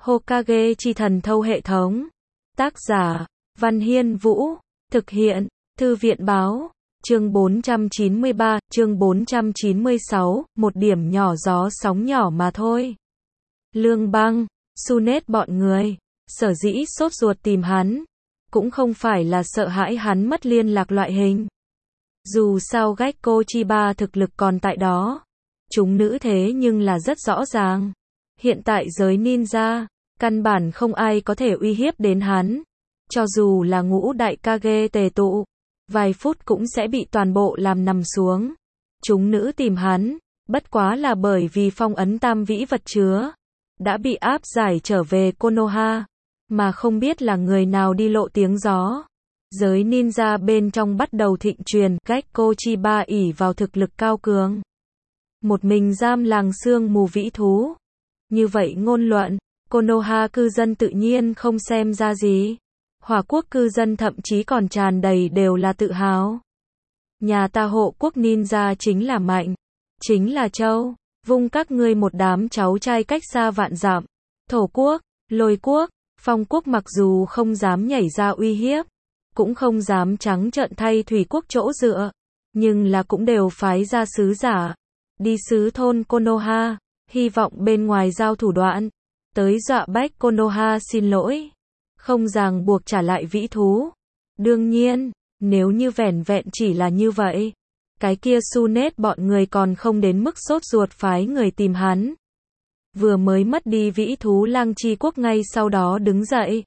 Hokage chi thần thâu hệ thống. Tác giả, Văn Hiên Vũ. Thực hiện, Thư viện Báo. Chương 493, chương 496, một điểm nhỏ gió sóng nhỏ mà thôi. Lương Băng, Sunet bọn người, sở dĩ sốt ruột tìm hắn, cũng không phải là sợ hãi hắn mất liên lạc loại hình. Dù sao Gekko Chiba thực lực còn tại đó, chúng nữ thế nhưng là rất rõ ràng. Hiện tại giới ninja, căn bản không ai có thể uy hiếp đến hắn. Cho dù là ngũ đại Kage tề tụ, vài phút cũng sẽ bị toàn bộ làm nằm xuống. Chúng nữ tìm hắn, bất quá là bởi vì phong ấn tam vĩ vật chứa đã bị áp giải trở về Konoha, mà không biết là người nào đi lộ tiếng gió. Giới ninja bên trong bắt đầu thịnh truyền, Gekko Chiba ỷ vào thực lực cao cường, một mình giam làng sương mù vĩ thú. Như vậy ngôn luận, Konoha cư dân tự nhiên không xem ra gì. Hỏa quốc cư dân thậm chí còn tràn đầy đều là tự hào. Nhà ta hộ quốc ninja chính là mạnh, chính là châu, vung các ngươi một đám cháu trai cách xa vạn dặm. Thổ quốc, lôi quốc, phong quốc mặc dù không dám nhảy ra uy hiếp, cũng không dám trắng trợn thay thủy quốc chỗ dựa, nhưng là cũng đều phái ra sứ giả, đi sứ thôn Konoha, hy vọng bên ngoài giao thủ đoạn, tới dọa bách Konoha xin lỗi, không ràng buộc trả lại vĩ thú. Đương nhiên, nếu như vẻn vẹn chỉ là như vậy, cái kia Sunet bọn người còn không đến mức sốt ruột phái người tìm hắn. Vừa mới mất đi vĩ thú lang chi quốc ngay sau đó đứng dậy,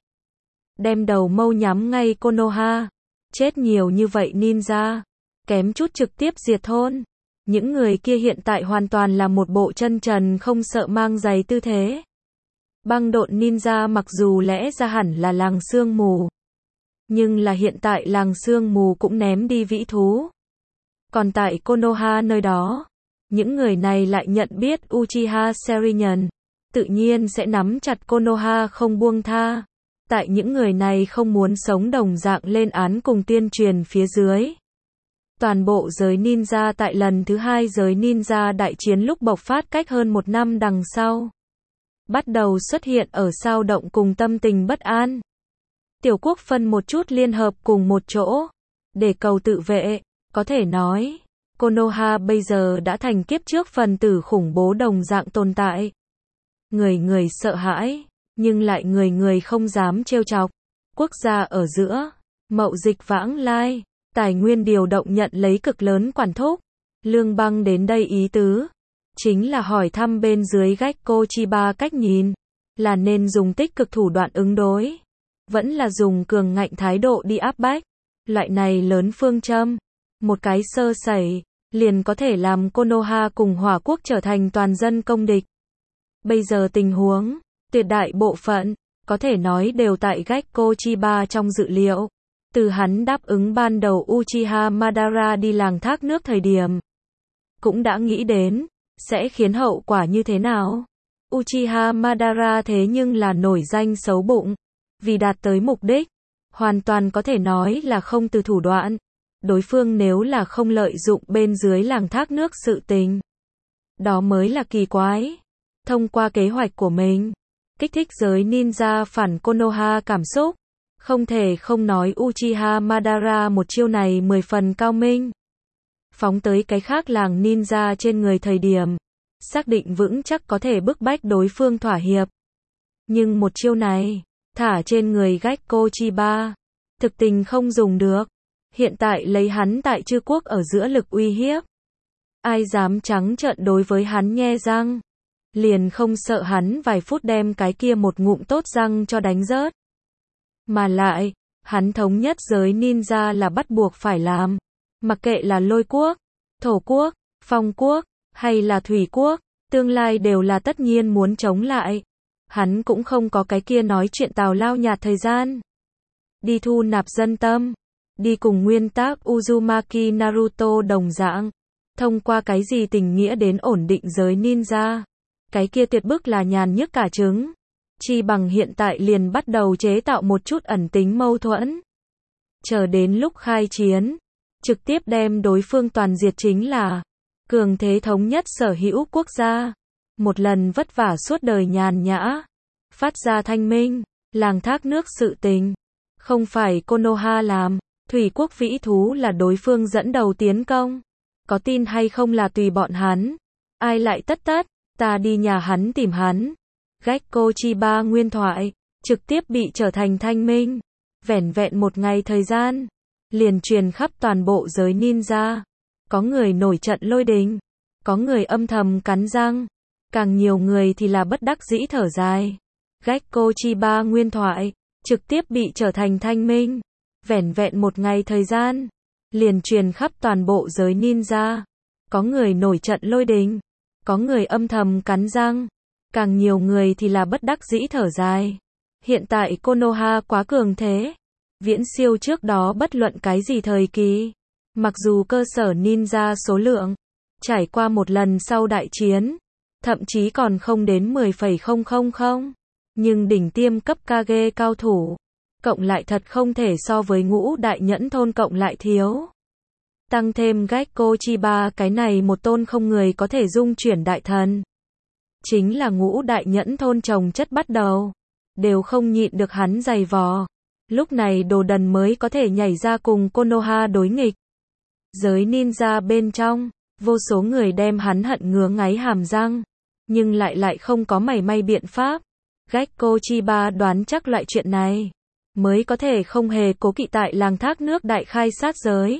đem đầu mâu nhắm ngay Konoha. Chết nhiều như vậy ninja, kém chút trực tiếp diệt thôn. Những người kia hiện tại hoàn toàn là một bộ chân trần không sợ mang giày tư thế. Băng độn ninja mặc dù lẽ ra hẳn là làng sương mù, nhưng là hiện tại làng sương mù cũng ném đi vĩ thú. Còn tại Konoha nơi đó, những người này lại nhận biết Uchiha Sharingan, tự nhiên sẽ nắm chặt Konoha không buông tha. Tại những người này không muốn sống đồng dạng lên án cùng tuyên truyền phía dưới, toàn bộ giới ninja tại lần thứ hai giới ninja đại chiến lúc bộc phát cách hơn một năm đằng sau, bắt đầu xuất hiện ở sao động cùng tâm tình bất an. Tiểu quốc phân một chút liên hợp cùng một chỗ, để cầu tự vệ. Có thể nói, Konoha bây giờ đã thành kiếp trước phần tử khủng bố đồng dạng tồn tại. Người người sợ hãi, nhưng lại người người không dám trêu chọc. Quốc gia ở giữa, mậu dịch vãng lai, tài nguyên điều động nhận lấy cực lớn quản thúc. Lương Băng đến đây ý tứ, chính là hỏi thăm bên dưới Gekko Chiba cách nhìn, là nên dùng tích cực thủ đoạn ứng đối, vẫn là dùng cường ngạnh thái độ đi áp bách. Loại này lớn phương châm, một cái sơ sẩy, liền có thể làm Konoha cùng Hỏa quốc trở thành toàn dân công địch. Bây giờ tình huống, tuyệt đại bộ phận, có thể nói đều tại Gekko Chiba trong dự liệu. Từ hắn đáp ứng ban đầu Uchiha Madara đi làng thác nước thời điểm, cũng đã nghĩ đến, sẽ khiến hậu quả như thế nào. Uchiha Madara thế nhưng là nổi danh xấu bụng, vì đạt tới mục đích, hoàn toàn có thể nói là không từ thủ đoạn. Đối phương nếu là không lợi dụng bên dưới làng thác nước sự tình, đó mới là kỳ quái. Thông qua kế hoạch của mình, kích thích giới ninja phản Konoha cảm xúc, không thể không nói Uchiha Madara một chiêu này 10 phần cao minh. Phóng tới cái khác làng ninja trên người thời điểm, xác định vững chắc có thể bức bách đối phương thỏa hiệp. Nhưng một chiêu này, thả trên người Gekko Chiba, thực tình không dùng được. Hiện tại lấy hắn tại chư quốc ở giữa lực uy hiếp, ai dám trắng trợn đối với hắn nhe răng, liền không sợ hắn vài phút đem cái kia một ngụm tốt răng cho đánh rớt. Mà lại, hắn thống nhất giới ninja là bắt buộc phải làm, mặc kệ là lôi quốc, thổ quốc, phong quốc, hay là thủy quốc, tương lai đều là tất nhiên muốn chống lại. Hắn cũng không có cái kia nói chuyện tào lao nhạt thời gian, đi thu nạp dân tâm, đi cùng nguyên tắc Uzumaki Naruto đồng dạng, thông qua cái gì tình nghĩa đến ổn định giới ninja. Cái kia tuyệt bức là nhàn nhức cả trứng. Chi bằng hiện tại liền bắt đầu chế tạo một chút ẩn tính mâu thuẫn. Chờ đến lúc khai chiến, trực tiếp đem đối phương toàn diệt chính là cường thế thống nhất sở hữu quốc gia. Một lần vất vả suốt đời nhàn nhã, phát ra thanh minh, làng thác nước sự tình. Không phải Konoha làm, thủy quốc vĩ thú là đối phương dẫn đầu tiến công. Có tin hay không là tùy bọn hắn. Ai lại tất, ta đi nhà hắn tìm hắn. Gekko Chiba nguyên thoại, trực tiếp bị trở thành thanh minh. Vẻn vẹn một ngày thời gian, liền truyền khắp toàn bộ giới ninja. Có người nổi trận lôi đình, có người âm thầm cắn răng, càng nhiều người thì là bất đắc dĩ thở dài. Gekko Chiba nguyên thoại, trực tiếp bị trở thành thanh minh. Vẻn vẹn một ngày thời gian, liền truyền khắp toàn bộ giới ninja. Có người nổi trận lôi đình, có người âm thầm cắn răng, càng nhiều người thì là bất đắc dĩ thở dài. Hiện tại Konoha quá cường thế, viễn siêu trước đó bất luận cái gì thời kỳ. Mặc dù cơ sở ninja số lượng, trải qua một lần sau đại chiến, thậm chí còn không đến 10,000, nhưng đỉnh tiêm cấp Kage cao thủ, cộng lại thật không thể so với ngũ đại nhẫn thôn cộng lại thiếu. Tăng thêm Gekko Chiba cái này một tôn không người có thể dung chuyển đại thần. Chính là ngũ đại nhẫn thôn trồng chất bắt đầu, đều không nhịn được hắn giày vò. Lúc này đồ đần mới có thể nhảy ra cùng Konoha đối nghịch. Giới ninja bên trong, vô số người đem hắn hận ngứa ngáy hàm răng, nhưng lại không có mảy may biện pháp. Gekko Chiba đoán chắc loại chuyện này, mới có thể không hề cố kỵ tại làng thác nước đại khai sát giới.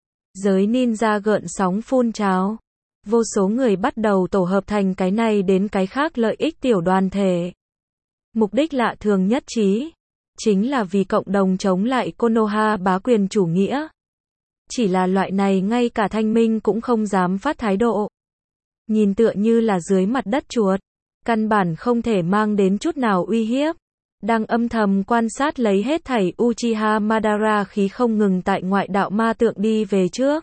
Giới ninja gợn sóng phun trào. Vô số người bắt đầu tổ hợp thành cái này đến cái khác lợi ích tiểu đoàn thể. Mục đích lạ thường nhất trí, chính là vì cộng đồng chống lại Konoha bá quyền chủ nghĩa. Chỉ là loại này ngay cả thanh minh cũng không dám phát thái độ. Nhìn tựa như là dưới mặt đất chuột, căn bản không thể mang đến chút nào uy hiếp. Đang âm thầm quan sát lấy hết thảy Uchiha Madara khí không ngừng tại ngoại đạo ma tượng đi về trước.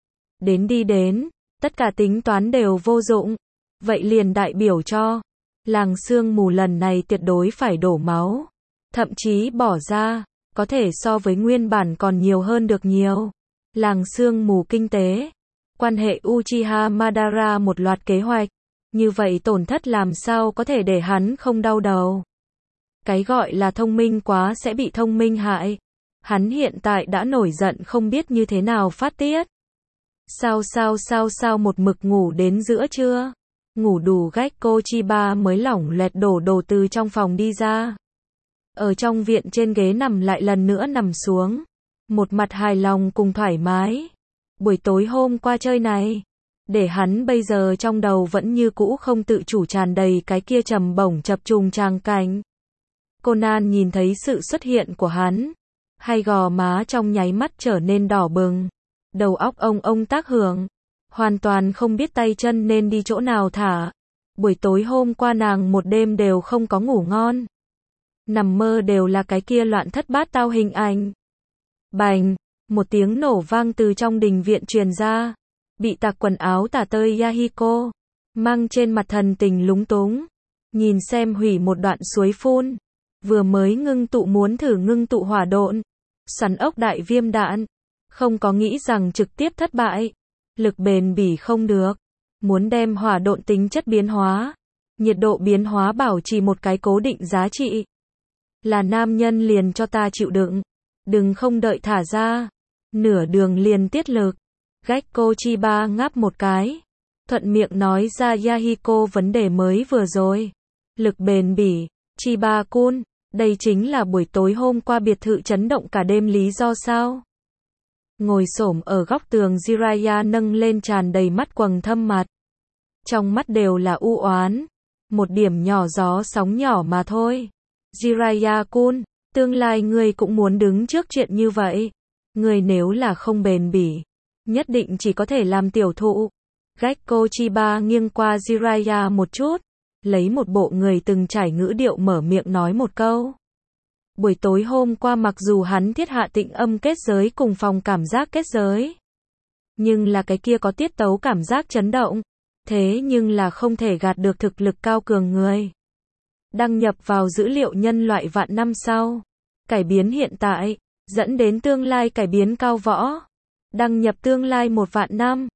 Đi đến, tất cả tính toán đều vô dụng. Vậy liền đại biểu cho, làng sương mù lần này tuyệt đối phải đổ máu. Thậm chí bỏ ra, có thể so với nguyên bản còn nhiều hơn được nhiều. Làng sương mù kinh tế, quan hệ Uchiha Madara một loạt kế hoạch. Như vậy tổn thất làm sao có thể để hắn không đau đầu. Cái gọi là thông minh quá sẽ bị thông minh hại. Hắn hiện tại đã nổi giận không biết như thế nào phát tiết. Sao một mực ngủ đến giữa trưa. Ngủ đủ Gekko Chiba mới lỏng loẹt đổ đồ từ trong phòng đi ra. Ở trong viện trên ghế nằm lại lần nữa nằm xuống. Một mặt hài lòng cùng thoải mái. Buổi tối hôm qua chơi này, để hắn bây giờ trong đầu vẫn như cũ không tự chủ tràn đầy cái kia trầm bổng chập trùng tràng cảnh. Conan nhìn thấy sự xuất hiện của hắn, hay gò má trong nháy mắt trở nên đỏ bừng, đầu óc ông tác hưởng, hoàn toàn không biết tay chân nên đi chỗ nào thả. Buổi tối hôm qua nàng một đêm đều không có ngủ ngon, nằm mơ đều là cái kia loạn thất bát tao hình ảnh. Bành, một tiếng nổ vang từ trong đình viện truyền ra, bị tạc quần áo tả tơi Yahiko, mang trên mặt thần tình lúng túng, nhìn xem hủy một đoạn suối phun, vừa mới ngưng tụ muốn thử ngưng tụ hỏa độn, xoắn ốc đại viêm đạn, không có nghĩ rằng trực tiếp thất bại, lực bền bỉ không được, muốn đem hỏa độn tính chất biến hóa, nhiệt độ biến hóa bảo trì một cái cố định giá trị. Là nam nhân liền cho ta chịu đựng, đừng không đợi thả ra, nửa đường liền tiết lực. Gekko Chiba ngáp một cái, thuận miệng nói ra Yahiko vấn đề mới vừa rồi. Lực bền bỉ, Chiba-kun, đây chính là buổi tối hôm qua biệt thự chấn động cả đêm lý do sao? Ngồi xổm ở góc tường Jiraiya nâng lên tràn đầy mắt quầng thâm mặt. Trong mắt đều là u oán, một điểm nhỏ gió sóng nhỏ mà thôi. Jiraiya-kun, tương lai ngươi cũng muốn đứng trước chuyện như vậy. Ngươi nếu là không bền bỉ, nhất định chỉ có thể làm tiểu thụ. Gekko Chiba nghiêng qua Jiraiya một chút, lấy một bộ người từng trải ngữ điệu mở miệng nói một câu. Buổi tối hôm qua mặc dù hắn thiết hạ tịnh âm kết giới cùng phòng cảm giác kết giới, nhưng là cái kia có tiết tấu cảm giác chấn động, thế nhưng là không thể gạt được thực lực cao cường người. Đăng nhập vào dữ liệu nhân loại vạn năm sau, cải biến hiện tại, dẫn đến tương lai cải biến cao võ. Đăng nhập tương lai 1 vạn năm.